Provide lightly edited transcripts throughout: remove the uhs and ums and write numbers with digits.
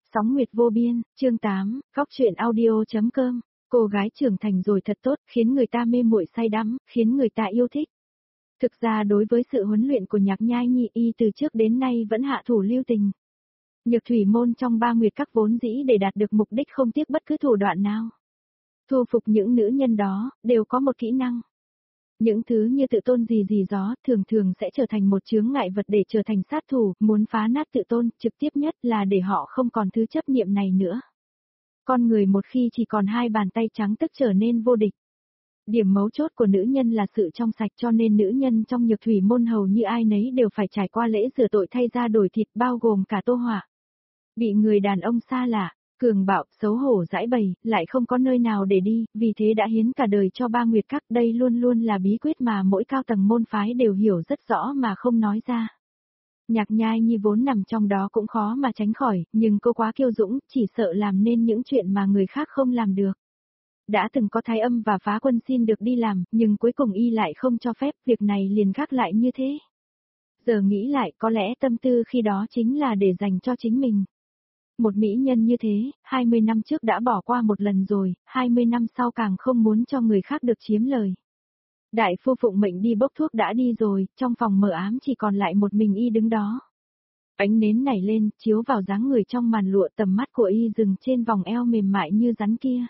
Sóng Nguyệt Vô Biên, chương 8, Góc Chuyện Audio.com. Cô gái trưởng thành rồi thật tốt, khiến người ta mê muội say đắm, khiến người ta yêu thích. Thực ra đối với sự huấn luyện của Nhạc Nhai Nhi y từ trước đến nay vẫn hạ thủ lưu tình. Nhược thủy môn trong ba nguyệt các vốn dĩ để đạt được mục đích không tiếc bất cứ thủ đoạn nào. Thu phục những nữ nhân đó, đều có một kỹ năng. Những thứ như tự tôn gì đó, thường thường sẽ trở thành một chướng ngại vật để trở thành sát thủ, muốn phá nát tự tôn, trực tiếp nhất là để họ không còn thứ chấp niệm này nữa. Con người một khi chỉ còn hai bàn tay trắng tức trở nên vô địch. Điểm mấu chốt của nữ nhân là sự trong sạch, cho nên nữ nhân trong Nhược thủy môn hầu như ai nấy đều phải trải qua lễ rửa tội thay da đổi thịt, bao gồm cả Tô Hỏa. Bị người đàn ông xa lạ, cường bạo, xấu hổ giãi bày, lại không có nơi nào để đi, vì thế đã hiến cả đời cho ba nguyệt các. Đây luôn luôn là bí quyết mà mỗi cao tầng môn phái đều hiểu rất rõ mà không nói ra. Nhạc Nhai Nhi vốn nằm trong đó cũng khó mà tránh khỏi, nhưng cô quá kiêu dũng, chỉ sợ làm nên những chuyện mà người khác không làm được. Đã từng có Thái Âm và Phá Quân xin được đi làm, nhưng cuối cùng y lại không cho phép, việc này liền gác lại như thế. Giờ nghĩ lại, có lẽ tâm tư khi đó chính là để dành cho chính mình. Một mỹ nhân như thế, 20 năm trước đã bỏ qua một lần rồi, 20 năm sau càng không muốn cho người khác được chiếm lời. Đại phu phụng mệnh đi bốc thuốc đã đi rồi, trong phòng mờ ám chỉ còn lại một mình y đứng đó. Ánh nến nảy lên, chiếu vào dáng người trong màn lụa, tầm mắt của y dừng trên vòng eo mềm mại như rắn kia.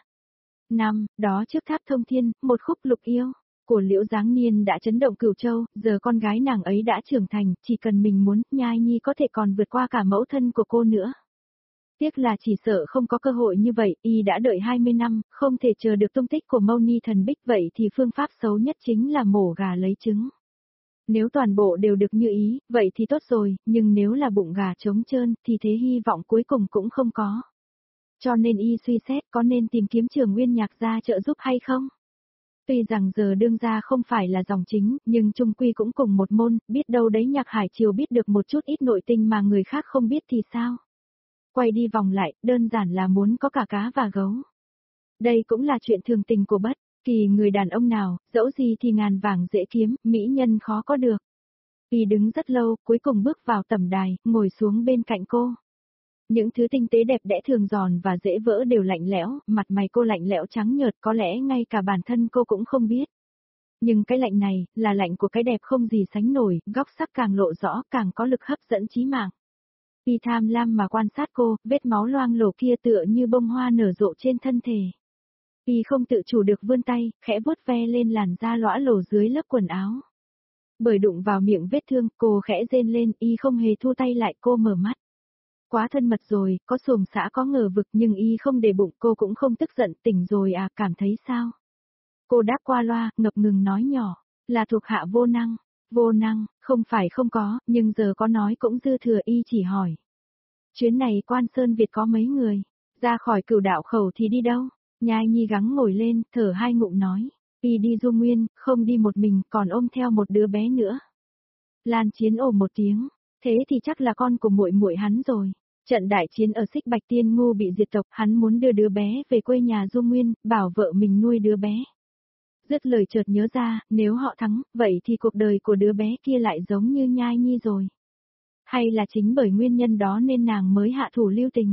Đó trước tháp thông thiên, một khúc lục yêu của Liễu Giáng Niên đã chấn động Cửu Châu, giờ con gái nàng ấy đã trưởng thành, chỉ cần mình muốn, Nhai Nhi có thể còn vượt qua cả mẫu thân của cô nữa. Tiếc là chỉ sợ không có cơ hội như vậy, y đã đợi 20 năm, không thể chờ được tung tích của Mâu Ni Thần Bích, vậy thì phương pháp xấu nhất chính là mổ gà lấy trứng. Nếu toàn bộ đều được như ý, vậy thì tốt rồi, nhưng nếu là bụng gà trống trơn, thì thế hy vọng cuối cùng cũng không có. Cho nên y suy xét có nên tìm kiếm Trường Nguyên Nhạc gia trợ giúp hay không? Tuy rằng giờ đương gia không phải là dòng chính, nhưng chung quy cũng cùng một môn, biết đâu đấy Nhạc Hải Triều biết được một chút ít nội tình mà người khác không biết thì sao? Quay đi vòng lại, đơn giản là muốn có cả cá và gấu. Đây cũng là chuyện thường tình của bất kỳ người đàn ông nào, dẫu gì thì ngàn vàng dễ kiếm, mỹ nhân khó có được. Y đứng rất lâu, cuối cùng bước vào tẩm đài, ngồi xuống bên cạnh cô. Những thứ tinh tế đẹp đẽ thường giòn và dễ vỡ đều lạnh lẽo, mặt mày cô lạnh lẽo trắng nhợt, có lẽ ngay cả bản thân cô cũng không biết. Nhưng cái lạnh này, là lạnh của cái đẹp không gì sánh nổi, góc sắc càng lộ rõ, càng có lực hấp dẫn chí mạng. Y tham lam mà quan sát cô, vết máu loang lổ kia tựa như bông hoa nở rộ trên thân thể. Y không tự chủ được vươn tay, khẽ vuốt ve lên làn da lõa lổ dưới lớp quần áo. Bởi đụng vào miệng vết thương, cô khẽ rên lên, y không hề thu tay lại, cô mở mắt. Quá thân mật rồi, có xuồng xã có ngờ vực, nhưng y không để bụng, cô cũng không tức giận. Tỉnh rồi à, cảm thấy sao? Cô đáp qua loa, ngập ngừng nói nhỏ, là thuộc hạ vô năng. Vô năng, không phải không có, nhưng giờ có nói cũng dư thừa. Y chỉ hỏi. Chuyến này Quan Sơn Việt có mấy người? Ra khỏi Cửu Đạo Khẩu thì đi đâu? Nhai Nhi gắng ngồi lên, thở hai ngụm nói. Y đi Du Nguyên, không đi một mình, còn ôm theo một đứa bé nữa. Lan Chiến ồ một tiếng. Thế thì chắc là con của muội muội hắn rồi. Trận đại chiến ở Xích Bạch Tiên Ngu bị diệt tộc, hắn muốn đưa đứa bé về quê nhà Du Nguyên, bảo vợ mình nuôi đứa bé. Dứt lời chợt nhớ ra, nếu họ thắng, vậy thì cuộc đời của đứa bé kia lại giống như Nhai Nhi rồi. Hay là chính bởi nguyên nhân đó nên nàng mới hạ thủ lưu tình.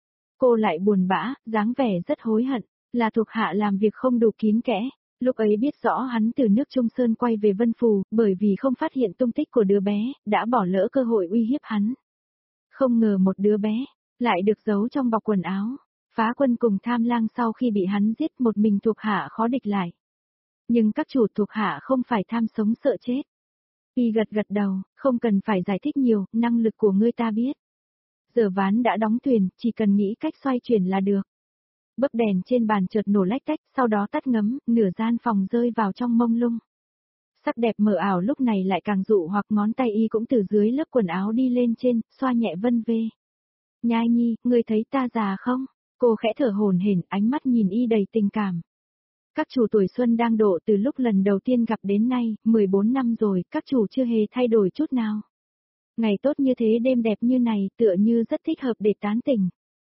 Cô lại buồn bã, dáng vẻ rất hối hận, là thuộc hạ làm việc không đủ kín kẽ. Lúc ấy biết rõ hắn từ nước Trung Sơn quay về Vân Phù, bởi vì không phát hiện tung tích của đứa bé, đã bỏ lỡ cơ hội uy hiếp hắn. Không ngờ một đứa bé, lại được giấu trong bọc quần áo. Phá Quân cùng Tham Lang sau khi bị hắn giết, một mình thuộc hạ khó địch lại. Nhưng các chủ thuộc hạ không phải tham sống sợ chết. Y gật gật đầu, không cần phải giải thích nhiều, năng lực của ngươi ta biết. Giờ ván đã đóng thuyền, chỉ cần nghĩ cách xoay chuyển là được. Bấc đèn trên bàn chợt nổ lách tách, sau đó tắt ngấm, nửa gian phòng rơi vào trong mông lung. Sắc đẹp mờ ảo lúc này lại càng dụ hoặc, ngón tay y cũng từ dưới lớp quần áo đi lên trên, xoa nhẹ vân vê. Nhai Nhi, ngươi thấy ta già không? Cô khẽ thở hổn hển, ánh mắt nhìn y đầy tình cảm. Các chủ tuổi xuân đang độ từ lúc lần đầu tiên gặp đến nay, 14 năm rồi, các chủ chưa hề thay đổi chút nào. Ngày tốt như thế, đêm đẹp như này, tựa như rất thích hợp để tán tỉnh.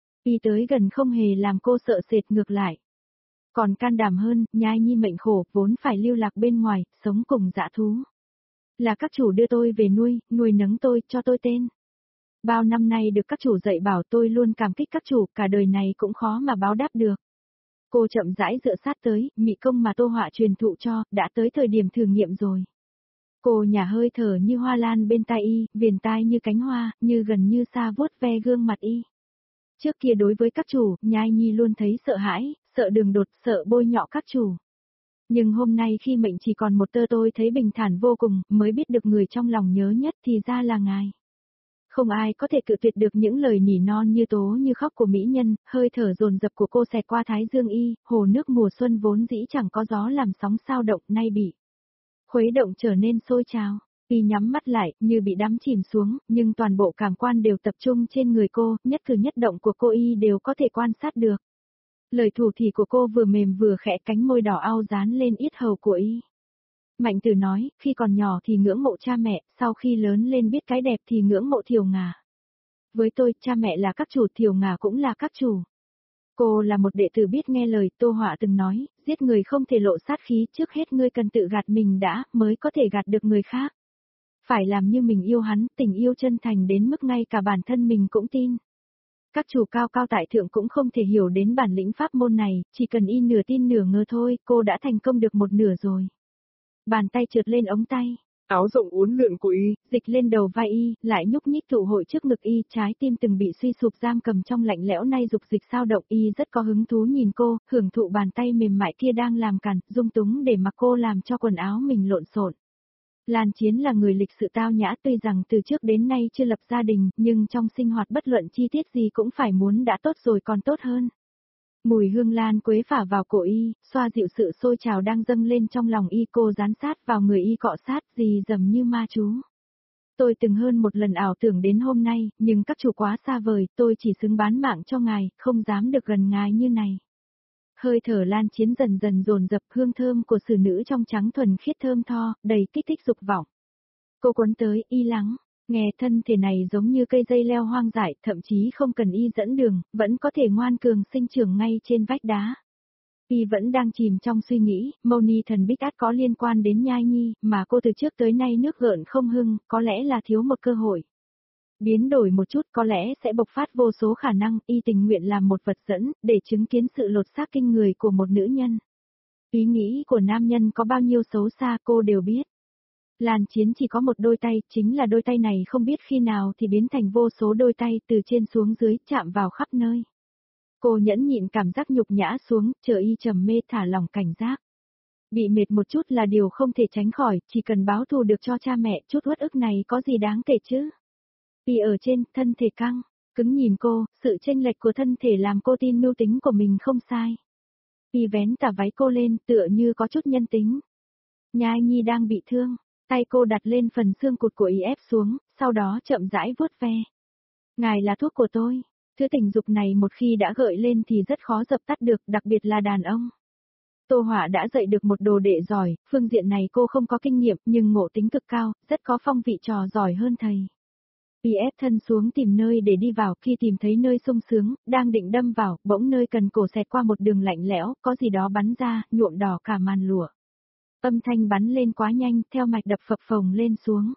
Y tới gần không hề làm cô sợ sệt, ngược lại. Còn can đảm hơn, Nhai Nhi mệnh khổ, vốn phải lưu lạc bên ngoài, sống cùng dã thú. Là các chủ đưa tôi về nuôi, nuôi nấng tôi, cho tôi tên. Bao năm nay được các chủ dạy bảo tôi luôn cảm kích các chủ, cả đời này cũng khó mà báo đáp được. Cô chậm rãi dựa sát tới, mị công mà Tô Họa truyền thụ cho, đã tới thời điểm thử nghiệm rồi. Cô nhả hơi thở như hoa lan bên tai y, viền tai như cánh hoa, như gần như xa vuốt ve gương mặt y. Trước kia đối với các chủ, Nhai Nhi luôn thấy sợ hãi, sợ đường đột, sợ bôi nhọ các chủ. Nhưng hôm nay khi mệnh chỉ còn một tơ tôi thấy bình thản vô cùng, mới biết được người trong lòng nhớ nhất thì ra là ngài. Không ai có thể cự tuyệt được những lời nỉ non như tố như khóc của mỹ nhân, hơi thở dồn dập của cô xẹt qua thái dương y, hồ nước mùa xuân vốn dĩ chẳng có gió làm sóng sao động nay bị khuấy động trở nên sôi trào. Y nhắm mắt lại, như bị đắm chìm xuống, nhưng toàn bộ cảm quan đều tập trung trên người cô, nhất cử nhất động của cô y đều có thể quan sát được. Lời thủ thỉ của cô vừa mềm vừa khẽ, cánh môi đỏ ao dán lên yết hầu của y. Mạnh Tử nói, khi còn nhỏ thì ngưỡng mộ cha mẹ, sau khi lớn lên biết cái đẹp thì ngưỡng mộ Thiều Ngà. Với tôi, cha mẹ là các chủ, Thiều Ngà cũng là các chủ. Cô là một đệ tử biết nghe lời, Tô Họa từng nói, giết người không thể lộ sát khí, trước hết ngươi cần tự gạt mình đã, mới có thể gạt được người khác. Phải làm như mình yêu hắn, tình yêu chân thành đến mức ngay cả bản thân mình cũng tin. Các chủ cao cao tại thượng cũng không thể hiểu đến bản lĩnh pháp môn này, chỉ cần y nửa tin nửa ngờ thôi, cô đã thành công được một nửa rồi. Bàn tay trượt lên ống tay. Áo rộng uốn lượn của y, dịch lên đầu vai y, lại nhúc nhích tụ hội trước ngực y, trái tim từng bị suy sụp giam cầm trong lạnh lẽo nay dục dịch sao động y rất có hứng thú nhìn cô, hưởng thụ bàn tay mềm mại kia đang làm cản, dung túng để mặc cô làm cho quần áo mình lộn xộn. Lan Chiến là người lịch sự tao nhã tuy rằng từ trước đến nay chưa lập gia đình, nhưng trong sinh hoạt bất luận chi tiết gì cũng phải muốn đã tốt rồi còn tốt hơn. Mùi hương lan quế phả vào cổ y, xoa dịu sự sôi trào đang dâng lên trong lòng y, cô dán sát vào người y cọ sát dì dầm như ma chú. Tôi từng hơn một lần ảo tưởng đến hôm nay, nhưng các chủ quá xa vời, tôi chỉ xứng bán mạng cho ngài, không dám được gần ngài như này. Hơi thở Lan Chiến dần dần dồn dập, hương thơm của xử nữ trong trắng thuần khiết thơm tho, đầy kích thích dục vọng. Cô cuốn tới, y lắng, nghe thân thể này giống như cây dây leo hoang dại, thậm chí không cần y dẫn đường, vẫn có thể ngoan cường sinh trưởng ngay trên vách đá. Y vẫn đang chìm trong suy nghĩ, mâu ni thần bích át có liên quan đến Nhai Nhi, mà cô từ trước tới nay nước gợn không hưng, có lẽ là thiếu một cơ hội. Biến đổi một chút có lẽ sẽ bộc phát vô số khả năng, y tình nguyện làm một vật dẫn, để chứng kiến sự lột xác kinh người của một nữ nhân. Ý nghĩ của nam nhân có bao nhiêu xấu xa cô đều biết. Lan Chiến chỉ có một đôi tay, chính là đôi tay này không biết khi nào thì biến thành vô số đôi tay từ trên xuống dưới, chạm vào khắp nơi. Cô nhẫn nhịn cảm giác nhục nhã xuống, chờ y trầm mê thả lỏng cảnh giác. Bị mệt một chút là điều không thể tránh khỏi, chỉ cần báo thù được cho cha mẹ, chút uất ức này có gì đáng kể chứ. Y ở trên, thân thể căng, cứng nhìn cô, sự chênh lệch của thân thể làm cô tin mưu tính của mình không sai. Y vén tà váy cô lên, tựa như có chút nhân tính. Nhai Nhi đang bị thương, tay cô đặt lên phần xương cụt của y ép xuống, sau đó chậm rãi vuốt ve. Ngài là thuốc của tôi, thứ tình dục này một khi đã gợi lên thì rất khó dập tắt được, đặc biệt là đàn ông. Tô Họa đã dạy được một đồ đệ giỏi, phương diện này cô không có kinh nghiệm nhưng ngộ tính cực cao, rất có phong vị trò giỏi hơn thầy. Y ép thân xuống tìm nơi để đi vào, khi tìm thấy nơi sung sướng, đang định đâm vào, bỗng nơi cần cổ xẹt qua một đường lạnh lẽo, có gì đó bắn ra, nhuộm đỏ cả màn lụa. Âm thanh bắn lên quá nhanh, theo mạch đập phập phồng lên xuống.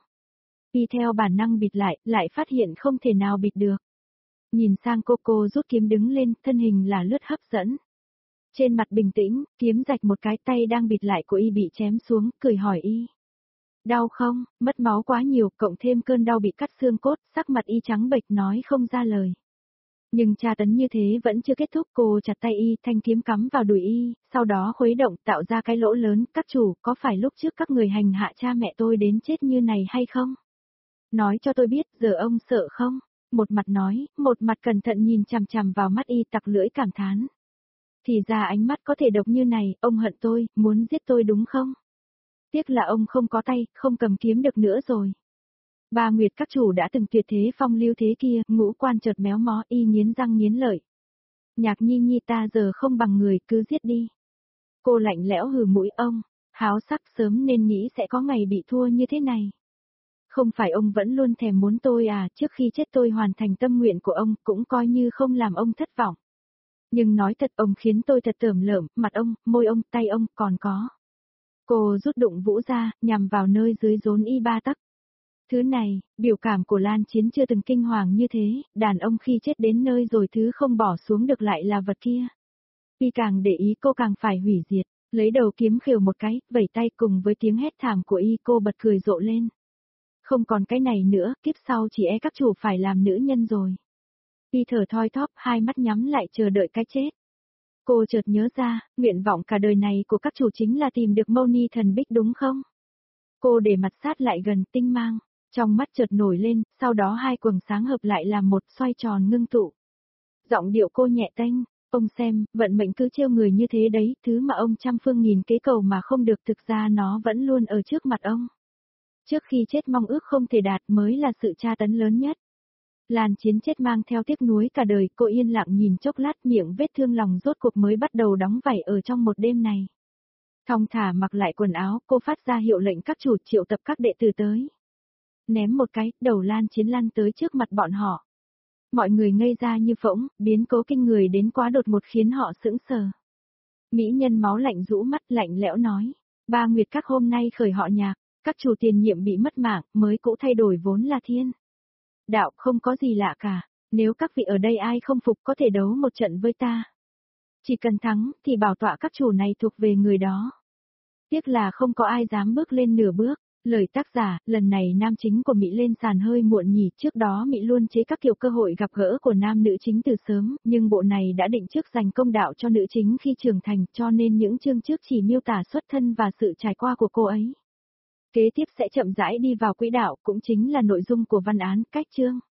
Y theo bản năng bịt lại phát hiện không thể nào bịt được. Nhìn sang cô rút kiếm đứng lên, thân hình là lướt hấp dẫn. Trên mặt bình tĩnh, kiếm rạch một cái, tay đang bịt lại của y bị chém xuống, cười hỏi y. Đau không, mất máu quá nhiều, cộng thêm cơn đau bị cắt xương cốt, sắc mặt y trắng bệch nói không ra lời. Nhưng tra tấn như thế vẫn chưa kết thúc, cô chặt tay y, thanh kiếm cắm vào đùi y, sau đó khuấy động tạo ra cái lỗ lớn, các chủ, có phải lúc trước các người hành hạ cha mẹ tôi đến chết như này hay không? Nói cho tôi biết, giờ ông sợ không? Một mặt nói, một mặt cẩn thận nhìn chằm chằm vào mắt y, tặc lưỡi cảm thán. Thì ra ánh mắt có thể độc như này, ông hận tôi, muốn giết tôi đúng không? Tiếc là ông không có tay, không cầm kiếm được nữa rồi. Ba Nguyệt các chủ đã từng tuyệt thế phong lưu thế kia, ngũ quan chợt méo mó, y nghiến răng nghiến lợi. Nhạc Nhi Nhi ta giờ không bằng người, cứ giết đi. Cô lạnh lẽo hừ mũi ông, háo sắc sớm nên nghĩ sẽ có ngày bị thua như thế này. Không phải ông vẫn luôn thèm muốn tôi à, trước khi chết tôi hoàn thành tâm nguyện của ông, cũng coi như không làm ông thất vọng. Nhưng nói thật ông khiến tôi thật tởm lởm, mặt ông, môi ông, tay ông, còn có. Cô rút đụng vũ ra, nhằm vào nơi dưới rốn y ba tấc. Thứ này, biểu cảm của Lan Chiến chưa từng kinh hoàng như thế, đàn ông khi chết đến nơi rồi thứ không bỏ xuống được lại là vật kia. Y càng để ý cô càng phải hủy diệt, lấy đầu kiếm khều một cái, vẩy tay cùng với tiếng hét thảm của y cô bật cười rộ lên. Không còn cái này nữa, kiếp sau chỉ e các chủ phải làm nữ nhân rồi. Y thở thoi thóp, hai mắt nhắm lại chờ đợi cái chết. Cô chợt nhớ ra, nguyện vọng cả đời này của các chủ chính là tìm được Mâu Ni thần bích đúng không? Cô để mặt sát lại gần tinh mang, trong mắt chợt nổi lên, sau đó hai quầng sáng hợp lại làm một xoay tròn ngưng tụ. Giọng điệu cô nhẹ tênh, ông xem, vận mệnh cứ trêu người như thế đấy, thứ mà ông trăm phương nghìn kế cầu mà không được thực ra nó vẫn luôn ở trước mặt ông. Trước khi chết mong ước không thể đạt mới là sự tra tấn lớn nhất. Lan Chiến chết mang theo tiếc nuối cả đời, cô yên lặng nhìn chốc lát miệng vết thương lòng rốt cuộc mới bắt đầu đóng vảy ở trong một đêm này. Thong thả mặc lại quần áo, cô phát ra hiệu lệnh các chủ triệu tập các đệ tử tới. Ném một cái, đầu Lan Chiến lăn tới trước mặt bọn họ. Mọi người ngây ra như phỗng, biến cố kinh người đến quá đột ngột khiến họ sững sờ. Mỹ nhân máu lạnh rũ mắt lạnh lẽo nói, ba nguyệt các hôm nay khởi họ Nhạc, các chủ tiền nhiệm bị mất mạng, mới cũ thay đổi vốn là thiên đạo, không có gì lạ cả, nếu các vị ở đây ai không phục có thể đấu một trận với ta. Chỉ cần thắng thì bảo tọa các chủ này thuộc về người đó. Tiếc là không có ai dám bước lên nửa bước. Lời tác giả, lần này nam chính của Mỹ lên sàn hơi muộn nhỉ, trước đó Mỹ luôn chế các kiểu cơ hội gặp gỡ của nam nữ chính từ sớm, nhưng bộ này đã định trước dành công đạo cho nữ chính khi trưởng thành, cho nên những chương trước chỉ miêu tả xuất thân và sự trải qua của cô ấy. Kế tiếp sẽ chậm rãi đi vào quỹ đạo, cũng chính là nội dung của văn án, cách chương.